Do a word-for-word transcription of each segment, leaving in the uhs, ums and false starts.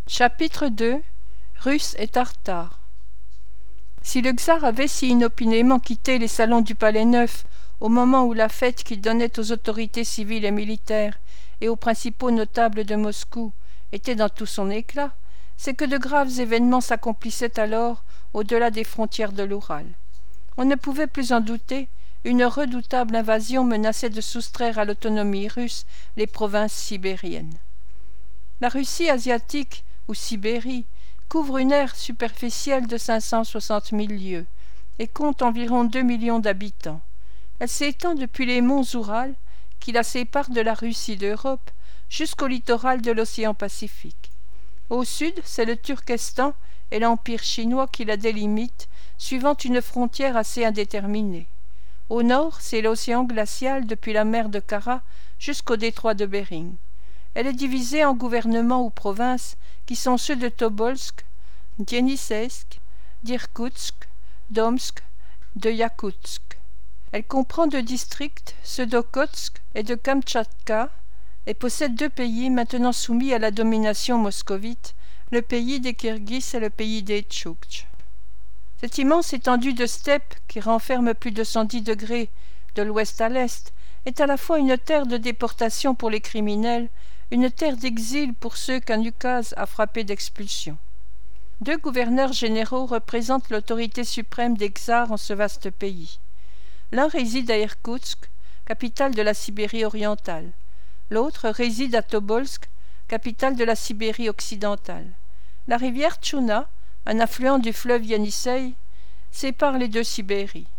Chapitre deux. Russes et Tartares. Si le tsar avait si inopinément quitté les salons du Palais Neuf au moment où la fête qu'il donnait aux autorités civiles et militaires et aux principaux notables de Moscou était dans tout son éclat, c'est que de graves événements s'accomplissaient alors au-delà des frontières de l'Oural. On ne pouvait plus en douter, une redoutable invasion menaçait de soustraire à l'autonomie russe les provinces sibériennes. La Russie asiatique, ou Sibérie, couvre une aire superficielle de cinq cent soixante mille lieues et compte environ deux millions d'habitants. Elle s'étend depuis les monts Oural, qui la séparent de la Russie d'Europe, jusqu'au littoral de l'océan Pacifique. Au sud, c'est le Turkestan et l'Empire chinois qui la délimitent, suivant une frontière assez indéterminée. Au nord, c'est l'océan glacial depuis la mer de Kara jusqu'au détroit de Bering. Elle est divisée en gouvernements ou provinces qui sont ceux de Tobolsk, d'Yenisseïsk, d'Irkoutsk, d'Omsk, de Yakoutsk. Elle comprend deux districts, ceux d'Okhotsk et de Kamtchatka, et possède deux pays maintenant soumis à la domination moscovite, le pays des Kirghizes et le pays des Tchoukts. Cette immense étendue de steppe, qui renferme plus de cent dix degrés de l'ouest à l'est, est à la fois une terre de déportation pour les criminels, une terre d'exil pour ceux qu'un ukaz a frappés d'expulsion. Deux gouverneurs généraux représentent l'autorité suprême des tsars en ce vaste pays. L'un réside à Irkoutsk, capitale de la Sibérie orientale. L'autre réside à Tobolsk, capitale de la Sibérie occidentale. La rivière Tchouna, un affluent du fleuve Yenisseï, sépare les deux Sibéries.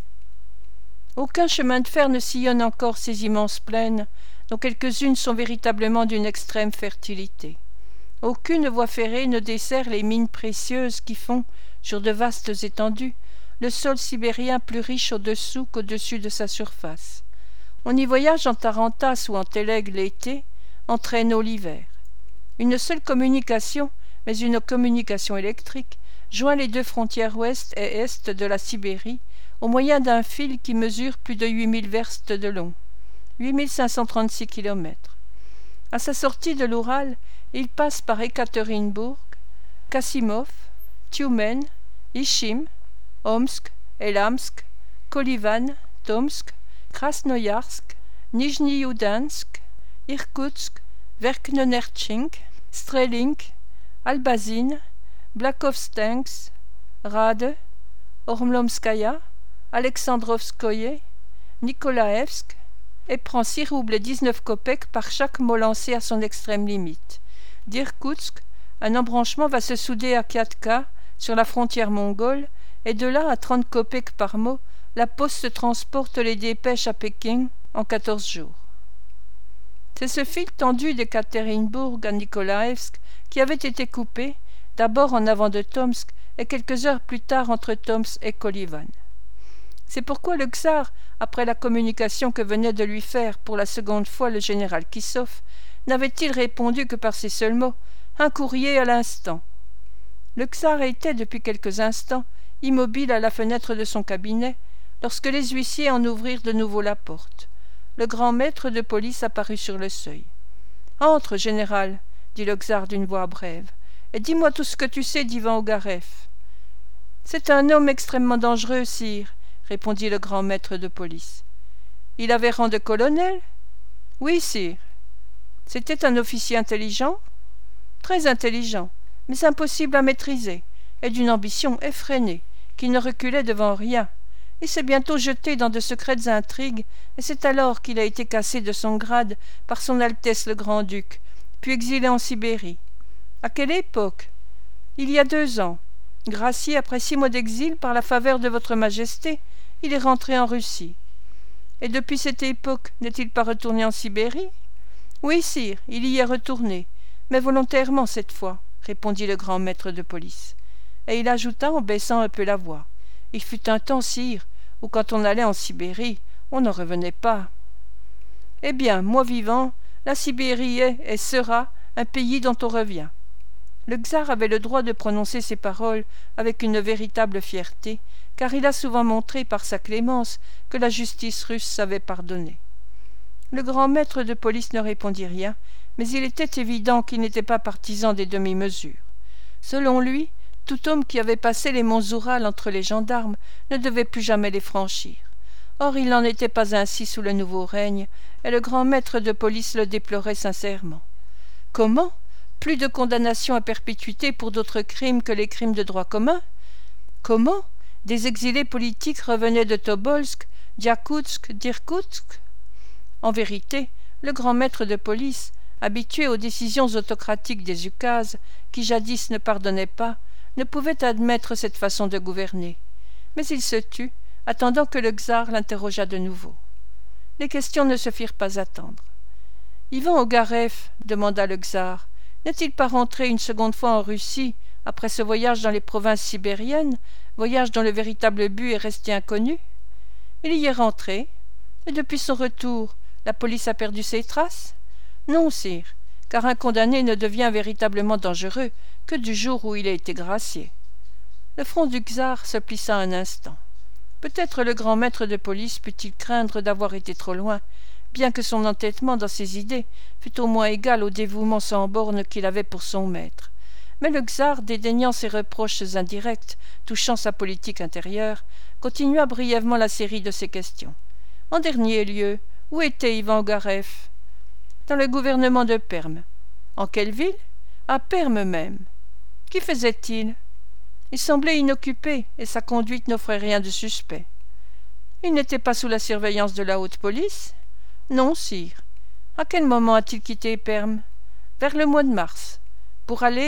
Aucun chemin de fer ne sillonne encore ces immenses plaines, dont quelques-unes sont véritablement d'une extrême fertilité. Aucune voie ferrée ne dessert les mines précieuses qui font, sur de vastes étendues, le sol sibérien plus riche au-dessous qu'au-dessus de sa surface. On y voyage en tarantasse ou en télègue l'été, en traîneau l'hiver. Une seule communication, mais une communication électrique, joint les deux frontières ouest et est de la Sibérie au moyen d'un fil qui mesure plus de huit mille verstes de long, huit mille cinq cent trente-six kilomètres. À sa sortie de l'Oural, il passe par Ekaterinbourg, Kassimov, Tioumen, Ishim, Omsk, Elamsk, Kolivan, Tomsk, Krasnoyarsk, Nijni-Youdansk, Irkoutsk, Verknenertchink, Strelink, Albazine, Blakovstensk, Rade, Ormlomskaya, Alexandrovskoye, Nikolaevsk, et prend six roubles et dix-neuf kopecks par chaque mot lancé à son extrême limite. D'Irkoutsk, un embranchement va se souder à Kiatka, sur la frontière mongole, et de là à trente kopecks par mot, la poste transporte les dépêches à Pékin en quatorze jours. C'est ce fil tendu d'Ekaterinbourg à Nikolaevsk qui avait été coupé, d'abord en avant de Tomsk et quelques heures plus tard entre Tomsk et Kolivan. C'est pourquoi le tsar, après la communication que venait de lui faire pour la seconde fois le général Kissov, n'avait-il répondu que par ces seuls mots « Un courrier à l'instant ». Le tsar était, depuis quelques instants, immobile à la fenêtre de son cabinet, lorsque les huissiers en ouvrirent de nouveau la porte. Le grand maître de police apparut sur le seuil. « Entre, général, » dit le tsar d'une voix brève, « et dis-moi tout ce que tu sais d'Ivan Ogarev. »« C'est un homme extrêmement dangereux, sire, » répondit le grand maître de police. « Il avait rang de colonel ?»« Oui, sire. »« C'était un officier intelligent ?»« Très intelligent, mais impossible à maîtriser, et d'une ambition effrénée, qui ne reculait devant rien. Il s'est bientôt jeté dans de secrètes intrigues, et c'est alors qu'il a été cassé de son grade par son Altesse le Grand-Duc, puis exilé en Sibérie. À quelle époque? Il y a deux ans. Gracié après six mois d'exil par la faveur de votre Majesté, il est rentré en Russie. Et depuis cette époque, n'est-il pas retourné en Sibérie? Oui, sire, il y est retourné, mais volontairement cette fois, répondit le grand maître de police. Et il ajouta en baissant un peu la voix. Il fut un temps, sire, où quand on allait en Sibérie, on n'en revenait pas. Eh bien, moi vivant, la Sibérie est et sera un pays dont on revient. Le tsar avait le droit de prononcer ces paroles avec une véritable fierté, car il a souvent montré par sa clémence que la justice russe savait pardonner. Le grand maître de police ne répondit rien, mais il était évident qu'il n'était pas partisan des demi-mesures. Selon lui, tout homme qui avait passé les monts Oural entre les gendarmes ne devait plus jamais les franchir. Or il n'en était pas ainsi sous le nouveau règne, et le grand maître de police le déplorait sincèrement. Comment ? Plus de condamnation à perpétuité pour d'autres crimes que les crimes de droit commun ? Comment ? Des exilés politiques revenaient de Tobolsk, d'Yakoutsk, d'Irkoutsk ? En vérité, le grand maître de police, habitué aux décisions autocratiques des ukazes, qui jadis ne pardonnaient pas, ne pouvait admettre cette façon de gouverner. Mais il se tut, attendant que le tsar l'interrogeât de nouveau. Les questions ne se firent pas attendre. « Ivan Ogarev, demanda le tsar, n'est-il pas rentré une seconde fois en Russie, après ce voyage dans les provinces sibériennes, voyage dont le véritable but est resté inconnu ? Il y est rentré, et depuis son retour, la police a perdu ses traces ? Non, sire, car un condamné ne devient véritablement dangereux que du jour où il a été gracié. » Le front du tsar se plissa un instant. Peut-être le grand maître de police put-il craindre d'avoir été trop loin, bien que son entêtement dans ses idées fût au moins égal au dévouement sans bornes qu'il avait pour son maître. Mais le tsar, dédaignant ces reproches indirects touchant sa politique intérieure, continua brièvement la série de ses questions. En dernier lieu, où était Ivan Ogarev ? Dans le gouvernement de Perm. En quelle ville ? À Perm même. Qu'y faisait-il ? Il semblait inoccupé, et sa conduite n'offrait rien de suspect. Il n'était pas sous la surveillance de la haute police ? Non, sire. À quel moment a-t-il quitté Perm ? Vers le mois de mars. Pour aller ?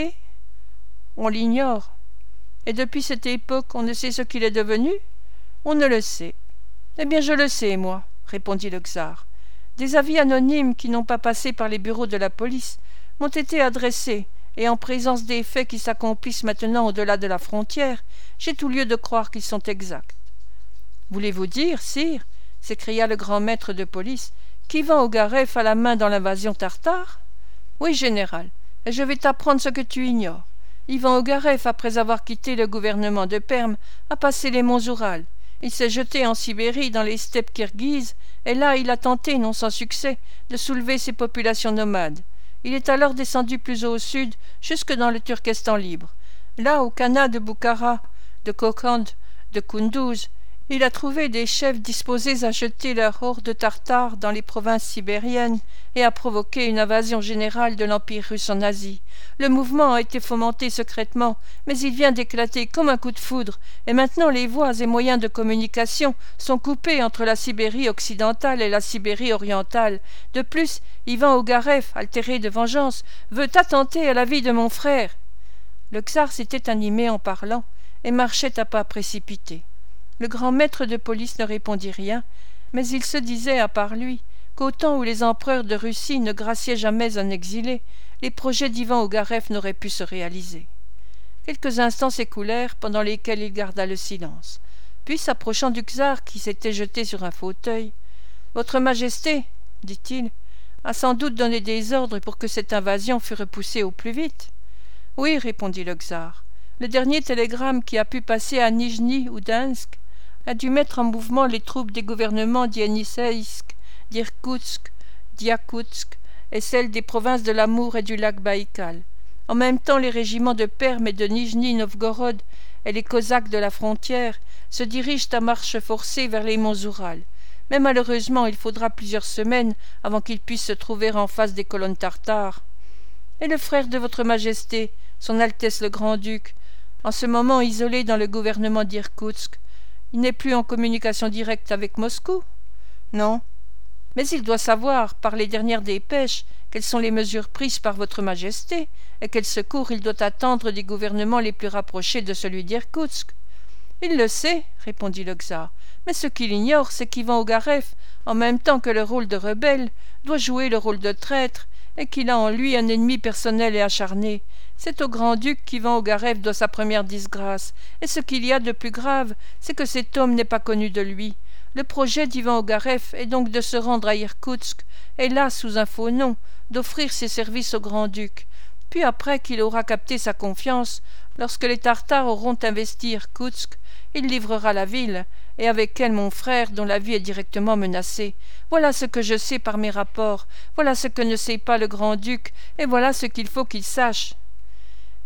On l'ignore. Et depuis cette époque, on ne sait ce qu'il est devenu ? On ne le sait. Eh bien, je le sais, moi, répondit le tsar. Des avis anonymes qui n'ont pas passé par les bureaux de la police m'ont été adressés, et en présence des faits qui s'accomplissent maintenant au-delà de la frontière, j'ai tout lieu de croire qu'ils sont exacts. Voulez-vous dire, sire, s'écria le grand maître de police, qu'Ivan Ogarev a la main dans l'invasion tartare ? Oui, général, et je vais t'apprendre ce que tu ignores. Ivan Ogarev, après avoir quitté le gouvernement de Perm, a passé les monts Oural. Il s'est jeté en Sibérie, dans les steppes kirghizes, et là il a tenté, non sans succès, de soulever ses populations nomades. Il est alors descendu plus au sud, jusque dans le Turkestan libre. Là, au Khanat de Boukhara, de Kokand, de Kunduz, il a trouvé des chefs disposés à jeter leur horde tartare dans les provinces sibériennes et à provoquer une invasion générale de l'Empire russe en Asie. Le mouvement a été fomenté secrètement, mais il vient d'éclater comme un coup de foudre, et maintenant les voies et moyens de communication sont coupés entre la Sibérie occidentale et la Sibérie orientale. De plus, Ivan Ogarev, altéré de vengeance, veut attenter à la vie de mon frère. Le tsar s'était animé en parlant et marchait à pas précipités. Le grand maître de police ne répondit rien, mais il se disait à part lui qu'au temps où les empereurs de Russie ne graciaient jamais un exilé, les projets d'Ivan Ogarev n'auraient pu se réaliser. Quelques instants s'écoulèrent pendant lesquels il garda le silence. Puis, s'approchant du tsar qui s'était jeté sur un fauteuil, « Votre Majesté, dit-il, a sans doute donné des ordres pour que cette invasion fût repoussée au plus vite. »« Oui, répondit le tsar. Le dernier télégramme qui a pu passer à Nijni ou Dansk a dû mettre en mouvement les troupes des gouvernements d'Yenisseïsk, d'Irkoutsk, d'Yakoutsk et celles des provinces de l'Amour et du lac Baïkal. En même temps, les régiments de Perm et de Nijni-Novgorod et les Cosaques de la frontière se dirigent à marche forcée vers les monts Oural. Mais malheureusement, il faudra plusieurs semaines avant qu'ils puissent se trouver en face des colonnes tartares. Et le frère de votre Majesté, son Altesse le Grand-Duc, en ce moment isolé dans le gouvernement d'Irkoutsk, il n'est plus en communication directe avec Moscou ? Non. Mais il doit savoir, par les dernières dépêches, quelles sont les mesures prises par votre Majesté, et quel secours il doit attendre des gouvernements les plus rapprochés de celui d'Irkoutsk. Il le sait, répondit le tsar, mais ce qu'il ignore, c'est qu'Ivan Ogarev, en même temps que le rôle de rebelle, doit jouer le rôle de traître, et qu'il a en lui un ennemi personnel et acharné. C'est au grand-duc qu'Ivan Ogarev doit sa première disgrâce, et ce qu'il y a de plus grave, c'est que cet homme n'est pas connu de lui. Le projet d'Ivan Ogarev est donc de se rendre à Irkoutsk, et là, sous un faux nom, d'offrir ses services au grand-duc. Puis après qu'il aura capté sa confiance, lorsque les Tartares auront investi Irkoutsk, il livrera la ville, et avec elle mon frère dont la vie est directement menacée. Voilà ce que je sais par mes rapports, voilà ce que ne sait pas le grand-duc, et voilà ce qu'il faut qu'il sache.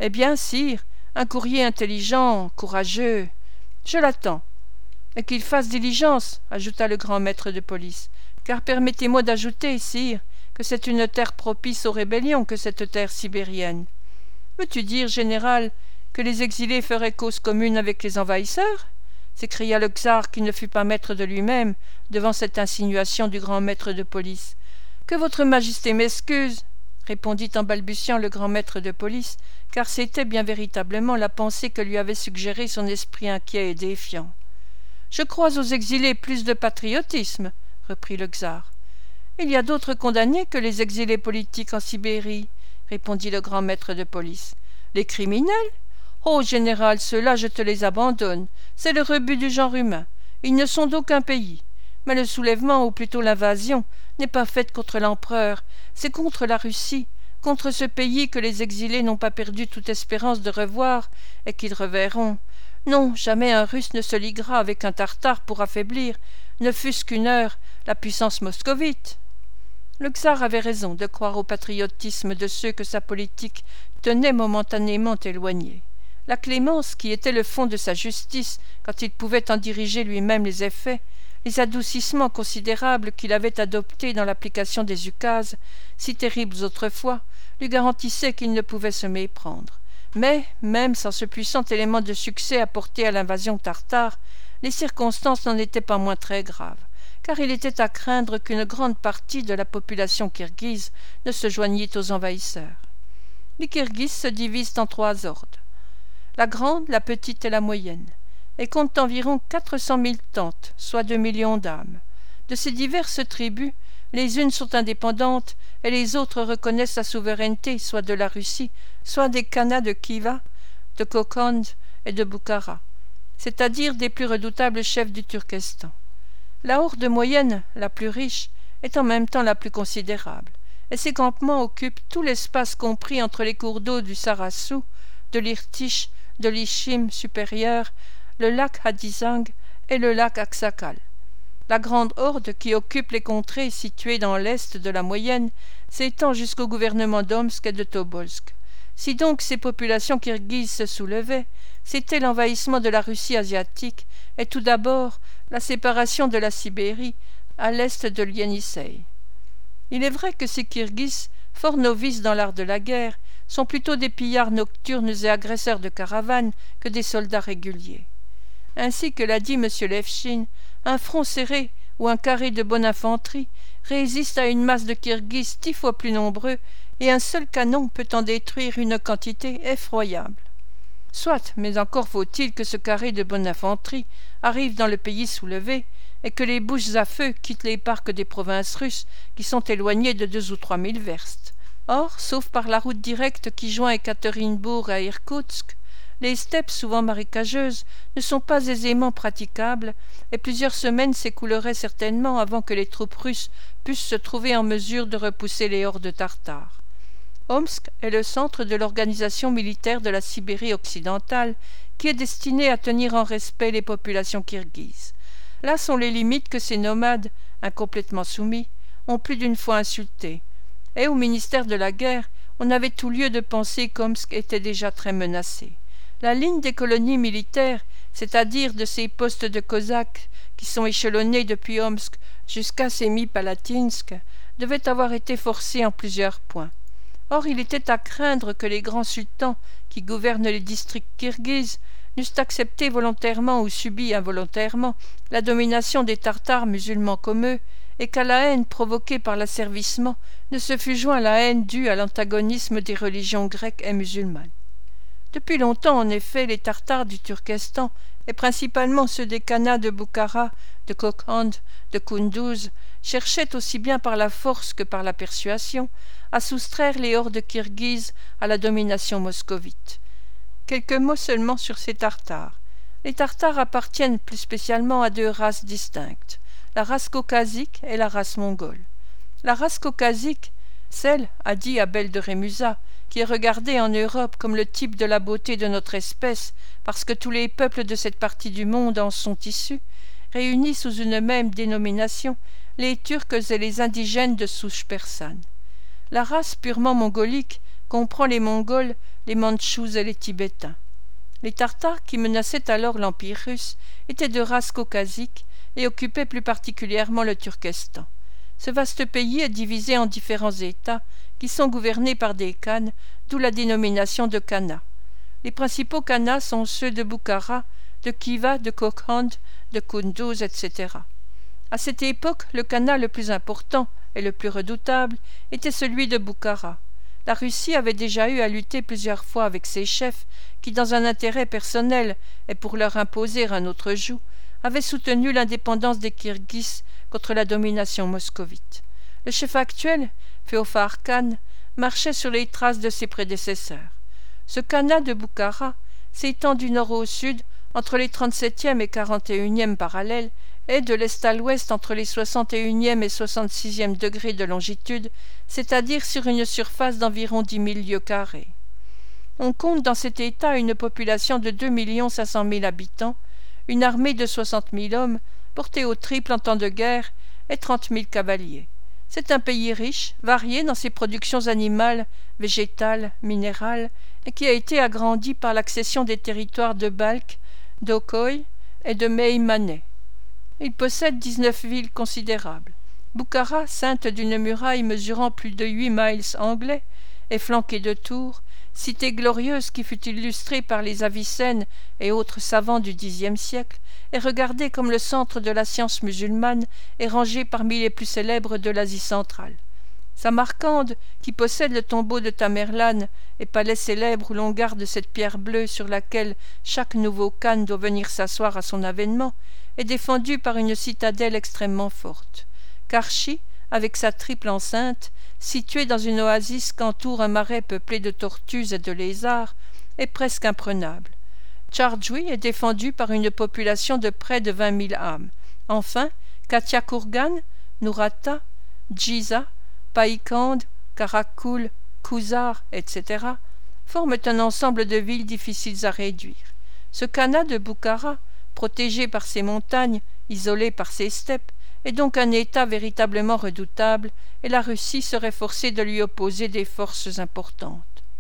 Eh bien, sire, un courrier intelligent, courageux. Je l'attends. Et qu'il fasse diligence, ajouta le grand maître de police, car permettez-moi d'ajouter, sire, que c'est une terre propice aux rébellions que cette terre sibérienne. Veux-tu dire, général, que les exilés feraient cause commune avec les envahisseurs? S'écria le tsar, qui ne fut pas maître de lui-même devant cette insinuation du grand maître de police. Que votre majesté m'excuse, répondit en balbutiant le grand maître de police, car c'était bien véritablement la pensée que lui avait suggérée son esprit inquiet et défiant. Je crois aux exilés plus de patriotisme, reprit le tsar. Il y a d'autres condamnés que les exilés politiques en Sibérie, répondit le grand maître de police. Les criminels? Oh, général, ceux-là, je te les abandonne. C'est le rebut du genre humain. Ils ne sont d'aucun pays. Mais le soulèvement, ou plutôt l'invasion, n'est pas faite contre l'empereur, c'est contre la Russie, contre ce pays que les exilés n'ont pas perdu toute espérance de revoir et qu'ils reverront. Non, jamais un Russe ne se liguera avec un Tartare pour affaiblir, ne fût-ce qu'une heure, la puissance moscovite. Le tsar avait raison de croire au patriotisme de ceux que sa politique tenait momentanément éloignés. La clémence, qui était le fond de sa justice quand il pouvait en diriger lui-même les effets, les adoucissements considérables qu'il avait adoptés dans l'application des ukases, si terribles autrefois, lui garantissaient qu'il ne pouvait se méprendre. Mais, même sans ce puissant élément de succès apporté à l'invasion tartare, les circonstances n'en étaient pas moins très graves, car il était à craindre qu'une grande partie de la population kirghize ne se joignît aux envahisseurs. Les Kirghizes se divisent en trois ordres, la grande, la petite et la moyenne, et comptent environ quatre cent mille tentes, soit deux millions d'âmes. De ces diverses tribus, les unes sont indépendantes et les autres reconnaissent la souveraineté soit de la Russie, soit des khanats de Khiva, de Kokand et de Boukhara, c'est-à-dire des plus redoutables chefs du Turkestan. La horde moyenne, la plus riche, est en même temps la plus considérable, et ses campements occupent tout l'espace compris entre les cours d'eau du Sarassou, de l'Irtish, de l'Ishim supérieur, le lac Hadizang et le lac Aksakal. La grande horde qui occupe les contrées situées dans l'est de la moyenne s'étend jusqu'au gouvernement d'Omsk et de Tobolsk. Si donc ces populations kirghizes se soulevaient, c'était l'envahissement de la Russie asiatique et tout d'abord la séparation de la Sibérie à l'est de l'Ienisseï. Il est vrai que ces Kirghizes, fort novices dans l'art de la guerre, sont plutôt des pillards nocturnes et agresseurs de caravanes que des soldats réguliers. Ainsi que l'a dit M. Levchine, un front serré ou un carré de bonne infanterie résiste à une masse de Kirghizes dix fois plus nombreux, et un seul canon peut en détruire une quantité effroyable. Soit, mais encore faut-il que ce carré de bonne infanterie arrive dans le pays soulevé, et que les bouches à feu quittent les parcs des provinces russes qui sont éloignées de deux ou trois mille verstes. Or, sauf par la route directe qui joint Ekaterinbourg à Irkoutsk, les steppes souvent marécageuses ne sont pas aisément praticables, et plusieurs semaines s'écouleraient certainement avant que les troupes russes pussent se trouver en mesure de repousser les hordes tartares. Omsk est le centre de l'organisation militaire de la Sibérie occidentale, qui est destinée à tenir en respect les populations kirghizes. Là sont les limites que ces nomades, incomplètement soumis, ont plus d'une fois insultées. Et au ministère de la guerre, on avait tout lieu de penser qu'Omsk était déjà très menacé. La ligne des colonies militaires, c'est-à-dire de ces postes de Cosaques qui sont échelonnés depuis Omsk jusqu'à Semipalatinsk, devait avoir été forcée en plusieurs points. Or, il était à craindre que les grands sultans qui gouvernent les districts kirghizes n'eussent accepté volontairement ou subi involontairement la domination des Tartares musulmans comme eux, et qu'à la haine provoquée par l'asservissement ne se fût joint la haine due à l'antagonisme des religions grecques et musulmanes. Depuis longtemps, en effet, les Tartares du Turkestan, et principalement ceux des khanats de Boukhara, de Kokand, de Kunduz, cherchaient aussi bien par la force que par la persuasion à soustraire les hordes kirghizes à la domination moscovite. Quelques mots seulement sur ces Tartares. Les Tartares appartiennent plus spécialement à deux races distinctes, la race caucasique et la race mongole. La race caucasique, celle, a dit Abel de Rémusat, qui est regardée en Europe comme le type de la beauté de notre espèce, parce que tous les peuples de cette partie du monde en sont issus, réunit sous une même dénomination les Turcs et les indigènes de souche persane. La race purement mongolique comprend les Mongols, les Mandchous et les Tibétains. Les Tartares, qui menaçaient alors l'Empire russe, étaient de race caucasique et occupaient plus particulièrement le Turkestan. Ce vaste pays est divisé en différents États qui sont gouvernés par des khans, d'où la dénomination de khanat. Les principaux khanats sont ceux de Bukhara, de Khiva, de Kokand, de Kunduz, et cetera. À cette époque, le khanat le plus important et le plus redoutable était celui de Bukhara. La Russie avait déjà eu à lutter plusieurs fois avec ses chefs qui, dans un intérêt personnel et pour leur imposer un autre joug, avaient soutenu l'indépendance des Kirghizes contre la domination moscovite. Le chef actuel, Féofar Khan, marchait sur les traces de ses prédécesseurs. Ce khanat de Bukhara s'étend du nord au sud entre les trente-septième et quarante et unième parallèles et de l'est à l'ouest entre les soixante et unième et soixante-sixième degrés de longitude, c'est-à-dire sur une surface d'environ dix mille lieues carrées. On compte dans cet État une population de deux millions cinq cent mille habitants, une armée de soixante mille hommes, portée au triple en temps de guerre, et trente mille cavaliers. C'est un pays riche, varié dans ses productions animales, végétales, minérales, et qui a été agrandi par l'accession des territoires de Balkh, d'Okhoy et de Meymaneh. Il possède dix-neuf villes considérables. Bukhara, ceinte d'une muraille mesurant plus de huit miles anglais et flanquée de tours, cité glorieuse qui fut illustrée par les Avicennes et autres savants du dixième siècle, est regardée comme le centre de la science musulmane et rangée parmi les plus célèbres de l'Asie centrale. Samarcande, qui possède le tombeau de Tamerlane et palais célèbre où l'on garde cette pierre bleue sur laquelle chaque nouveau khan doit venir s'asseoir à son avènement, est défendue par une citadelle extrêmement forte. Karchi, avec sa triple enceinte, située dans une oasis qu'entoure un marais peuplé de tortues et de lézards, est presque imprenable. Tcharjoui est défendue par une population de près de vingt mille âmes. Enfin, Katyakourgan, Nourata, Djiza, Païkand, Karakoul, Kouzar, et cetera forment un ensemble de villes difficiles à réduire. Ce khanat de Bukhara, protégé par ses montagnes, isolé par ses steppes, est donc un État véritablement redoutable, et la Russie serait forcée de lui opposer des forces importantes.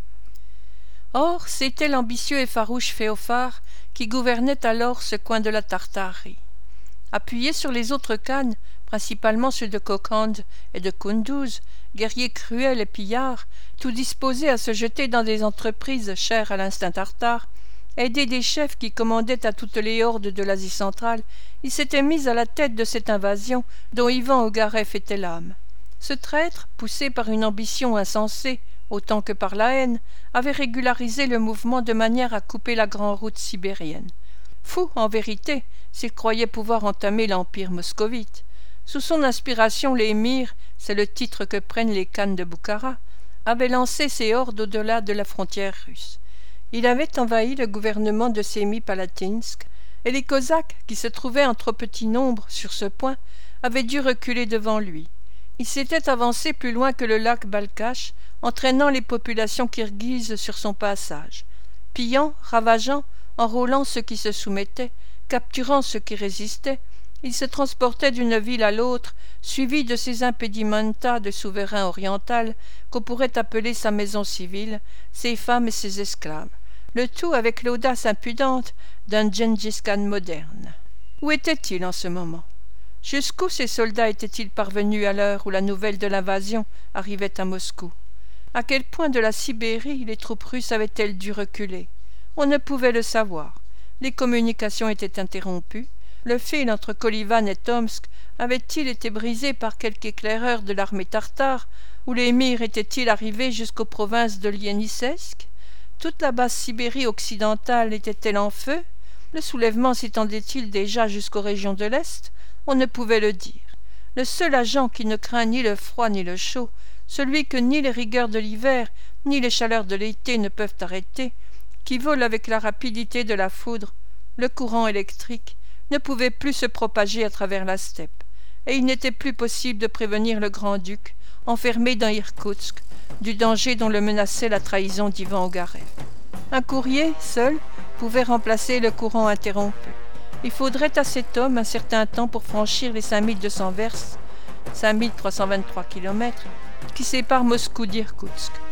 Or, c'était l'ambitieux et farouche Féofar qui gouvernait alors ce coin de la Tartarie. Appuyé sur les autres khans, principalement ceux de Kokand et de Kunduz, guerriers cruels et pillards, tout disposés à se jeter dans des entreprises chères à l'instinct tartare, aidé des chefs qui commandaient à toutes les hordes de l'Asie centrale, il s'était mis à la tête de cette invasion dont Ivan Ogarev était l'âme. Ce traître, poussé par une ambition insensée, autant que par la haine, avait régularisé le mouvement de manière à couper la grande route sibérienne. Fou, en vérité, s'il croyait pouvoir entamer l'empire moscovite. Sous son inspiration, l'émir, c'est le titre que prennent les khans de Bukhara, avait lancé ses hordes au-delà de la frontière russe. Il avait envahi le gouvernement de Sémipalatinsk, et les Cosaques, qui se trouvaient en trop petit nombre sur ce point, avaient dû reculer devant lui. Il s'était avancé plus loin que le lac Balkach, entraînant les populations kirghizes sur son passage. Pillant, ravageant, enrôlant ceux qui se soumettaient, capturant ceux qui résistaient, il se transportait d'une ville à l'autre, suivi de ces impedimenta de souverain oriental qu'on pourrait appeler sa maison civile, ses femmes et ses esclaves, le tout avec l'audace impudente d'un Gengis Khan moderne. Où était-il en ce moment? Jusqu'où ces soldats étaient-ils parvenus à l'heure où la nouvelle de l'invasion arrivait à Moscou? À quel point de la Sibérie les troupes russes avaient-elles dû reculer? On ne pouvait le savoir. Les communications étaient interrompues. Le fil entre Kolivan et Tomsk avait-il été brisé par quelque éclaireur de l'armée tartare, ou l'émir était-il arrivé jusqu'aux provinces de Lienisesk? Toute la basse Sibérie occidentale était-elle en feu? Le soulèvement s'étendait-il déjà jusqu'aux régions de l'Est? On ne pouvait le dire. Le seul agent qui ne craint ni le froid ni le chaud, celui que ni les rigueurs de l'hiver ni les chaleurs de l'été ne peuvent arrêter, qui vole avec la rapidité de la foudre, le courant électrique, ne pouvait plus se propager à travers la steppe, et il n'était plus possible de prévenir le grand-duc, enfermé dans Irkoutsk, du danger dont le menaçait la trahison d'Ivan Ogarev. Un courrier, seul, pouvait remplacer le courant interrompu. Il faudrait à cet homme un certain temps pour franchir les cinq mille deux cents verstes, cinq mille trois cent vingt-trois kilomètres, qui séparent Moscou d'Irkoutsk.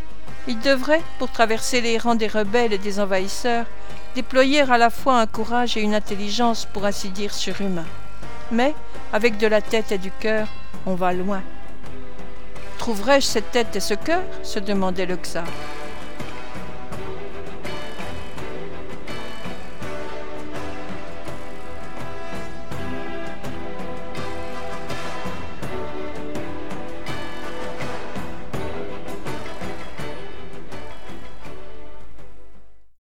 Il devrait, pour traverser les rangs des rebelles et des envahisseurs, déployer à la fois un courage et une intelligence pour ainsi dire surhumains. Mais, avec de la tête et du cœur, on va loin. « Trouverai-je cette tête et ce cœur ?» se demandait le czar.